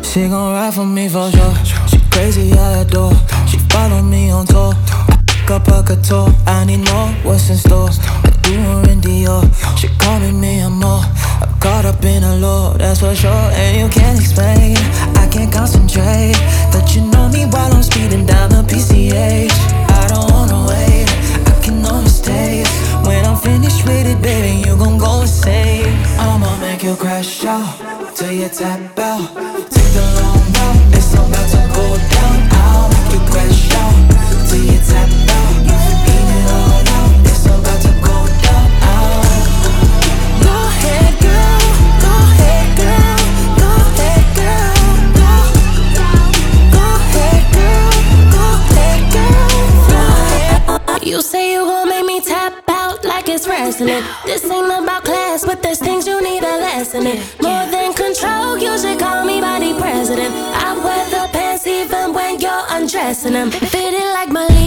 She gon' ride for me for sure. She crazy, I adore. She follow me on tour. I pick up a couture. I need more, what's in store? I do her in Dior. She call me amor. I'm caught up in a law, that's for sure. And you can't explain, I can't concentrate. That you know me while I'm speeding down the PCH. I don't wanna wait, I can only stay. When I'm finished with it, baby, you gon' go insane. I'ma make you crash out till you tap out. Take the long route, it's about to go down. I'll make you crash out till you tap out. Eat it all out, it's about to go down. Go ahead, girl, go ahead, girl, go ahead, girl, go ahead, girl, go ahead, girl. You say you gon' make me tap out like it's wrestling. This ain't about class, but there's things you need a lesson in. More than control, you should call me body president. I wear the pants even when you're undressing them. Fitted like my